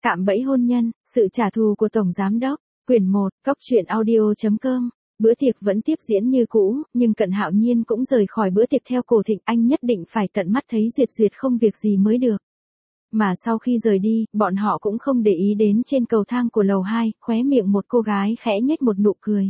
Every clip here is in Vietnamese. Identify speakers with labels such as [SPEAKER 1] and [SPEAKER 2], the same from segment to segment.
[SPEAKER 1] Cạm bẫy hôn nhân, sự trả thù của Tổng Giám Đốc, quyển 1, coctruyện.audio.com. Bữa tiệc vẫn tiếp diễn như cũ, nhưng Cận Hạo Nhiên cũng rời khỏi bữa tiệc theo Cổ Thịnh, anh nhất định phải tận mắt thấy Duyệt Duyệt không việc gì mới được. Mà sau khi rời đi, bọn họ cũng không để ý đến trên cầu thang của lầu 2, khóe miệng một cô gái khẽ nhếch một nụ cười.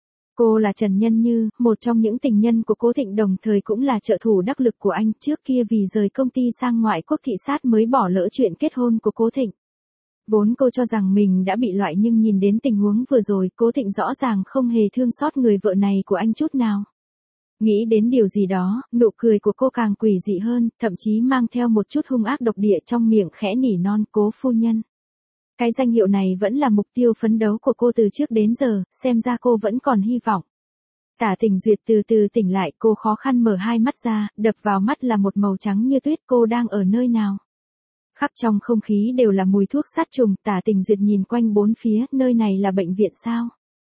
[SPEAKER 1] Cô là Trần Nhân Như, một trong những tình nhân của Cố Thịnh, đồng thời cũng là trợ thủ đắc lực của anh, trước kia vì rời công ty sang ngoại quốc thị sát mới bỏ lỡ chuyện kết hôn của Cố Thịnh. Vốn cô cho rằng mình đã bị loại, nhưng nhìn đến tình huống vừa rồi, Cố Thịnh rõ ràng không hề thương xót người vợ này của anh chút nào. Nghĩ đến điều gì đó, nụ cười của cô càng quỷ dị hơn, thậm chí mang theo một chút hung ác độc địa, trong miệng khẽ nỉ non, Cố phu nhân. Cái danh hiệu này vẫn là mục tiêu phấn đấu của cô từ trước đến giờ, xem ra cô vẫn còn hy vọng. Tả Tình Duyệt từ từ tỉnh lại, cô khó khăn mở hai mắt ra, đập vào mắt là một màu trắng như tuyết. Cô đang ở nơi nào? Khắp trong không khí đều là mùi thuốc sát trùng. Tả Tình Duyệt nhìn quanh bốn phía, nơi này là bệnh viện sao?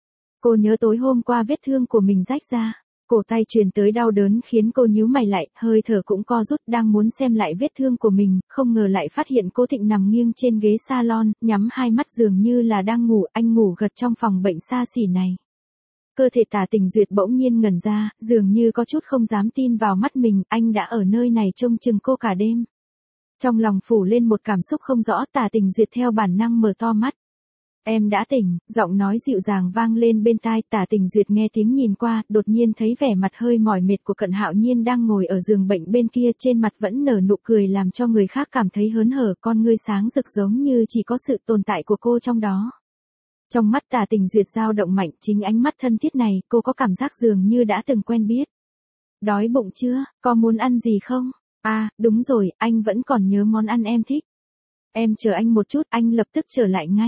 [SPEAKER 1] Cô nhớ tối hôm qua vết thương của mình rách ra, cổ tay truyền tới đau đớn khiến cô nhíu mày lại, hơi thở cũng co rút, đang muốn xem lại vết thương của mình, không ngờ lại phát hiện Cố Thịnh nằm nghiêng trên ghế salon, nhắm hai mắt dường như là đang ngủ. Anh ngủ gật trong phòng bệnh xa xỉ này. Cơ thể Tả Tình Duyệt bỗng nhiên ngẩn ra, dường như có chút không dám tin vào mắt mình, anh đã ở nơi này trông chừng cô cả đêm. Trong lòng phủ lên một cảm xúc không rõ, Tả Tình Duyệt theo bản năng mở to mắt. Em đã tỉnh, giọng nói dịu dàng vang lên bên tai. Tả Tình Duyệt nghe tiếng nhìn qua, đột nhiên thấy vẻ mặt hơi mỏi mệt của Cận Hạo Nhiên đang ngồi ở giường bệnh bên kia, trên mặt vẫn nở nụ cười làm cho người khác cảm thấy hớn hở, con ngươi sáng rực giống như chỉ có sự tồn tại của cô trong đó. Trong mắt Tả Tình Duyệt dao động mạnh, chính ánh mắt thân thiết này, cô có cảm giác dường như đã từng quen biết. Đói bụng chưa, có muốn ăn gì không? À, đúng rồi, anh vẫn còn nhớ món ăn em thích. Em chờ anh một chút, anh lập tức trở lại ngay.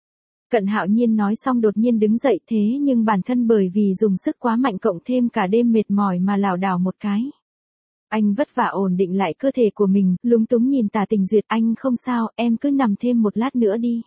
[SPEAKER 1] Cận Hạo Nhiên nói xong đột nhiên đứng dậy, thế nhưng bản thân bởi vì dùng sức quá mạnh cộng thêm cả đêm mệt mỏi mà lảo đảo một cái. Anh vất vả ổn định lại cơ thể của mình, lúng túng nhìn Tả Tình Duyệt, anh không sao, em cứ nằm thêm một lát nữa đi.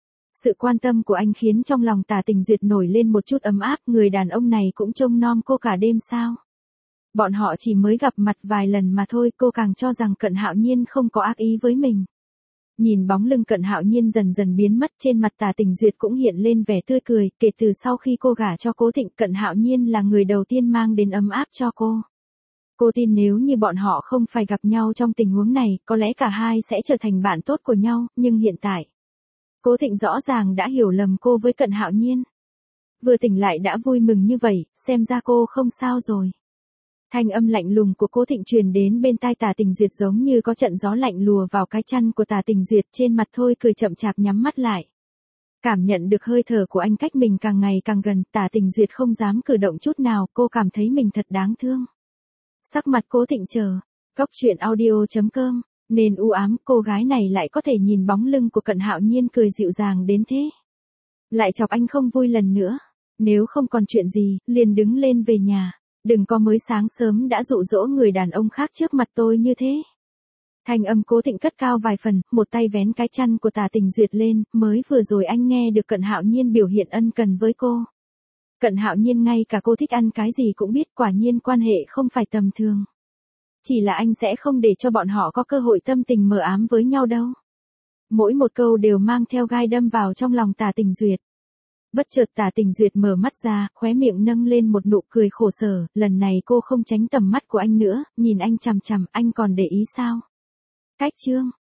[SPEAKER 1] Sự quan tâm của anh khiến trong lòng Tả Tình Duyệt nổi lên một chút ấm áp, người đàn ông này cũng trông nom cô cả đêm sao? Bọn họ chỉ mới gặp mặt vài lần mà thôi, cô càng cho rằng Cận Hạo Nhiên không có ác ý với mình. Nhìn bóng lưng Cận Hạo Nhiên dần dần biến mất, trên mặt Tả Tình Duyệt cũng hiện lên vẻ tươi cười, kể từ sau khi cô gả cho Cố Thịnh, Cận Hạo Nhiên là người đầu tiên mang đến ấm áp cho cô. Cô tin nếu như bọn họ không phải gặp nhau trong tình huống này, có lẽ cả hai sẽ trở thành bạn tốt của nhau, nhưng hiện tại, Cố Thịnh rõ ràng đã hiểu lầm cô với Cận Hạo Nhiên. Vừa tỉnh lại đã vui mừng như vậy, xem ra cô không sao rồi. Thanh âm lạnh lùng của Cố Thịnh truyền đến bên tai Tả Tình Duyệt, giống như có trận gió lạnh lùa vào cái chăn của Tả Tình Duyệt, trên mặt thôi cười chậm chạp nhắm mắt lại. Cảm nhận được hơi thở của anh cách mình càng ngày càng gần, Tả Tình Duyệt không dám cử động chút nào, cô cảm thấy mình thật đáng thương. Sắc mặt Cố Thịnh coctruyện.audio.com nên u ám, cô gái này lại có thể nhìn bóng lưng của Cận Hạo Nhiên cười dịu dàng đến thế. Lại chọc anh không vui lần nữa. Nếu không còn chuyện gì, liền đứng lên về nhà. Đừng có mới sáng sớm đã dụ dỗ người đàn ông khác trước mặt tôi như thế. Thanh âm Cố Thịnh cất cao vài phần, một tay vén cái chăn của Tả Tình Duyệt lên, mới vừa rồi anh nghe được Cận Hạo Nhiên biểu hiện ân cần với cô. Cận Hạo Nhiên ngay cả cô thích ăn cái gì cũng biết, quả nhiên quan hệ không phải tầm thường. Chỉ là anh sẽ không để cho bọn họ có cơ hội tâm tình mờ ám với nhau đâu. Mỗi một câu đều mang theo gai đâm vào trong lòng Tả Tình Duyệt. Bất chợt Tả Tình Duyệt mở mắt ra, khóe miệng nâng lên một nụ cười khổ sở, lần này cô không tránh tầm mắt của anh nữa, nhìn anh chằm chằm, anh còn để ý sao? Cách chương